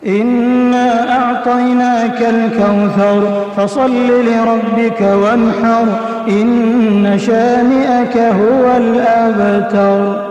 إنا أعطيناك الكوثر فصل لربك وانحر إن شانئك هو الأبتر.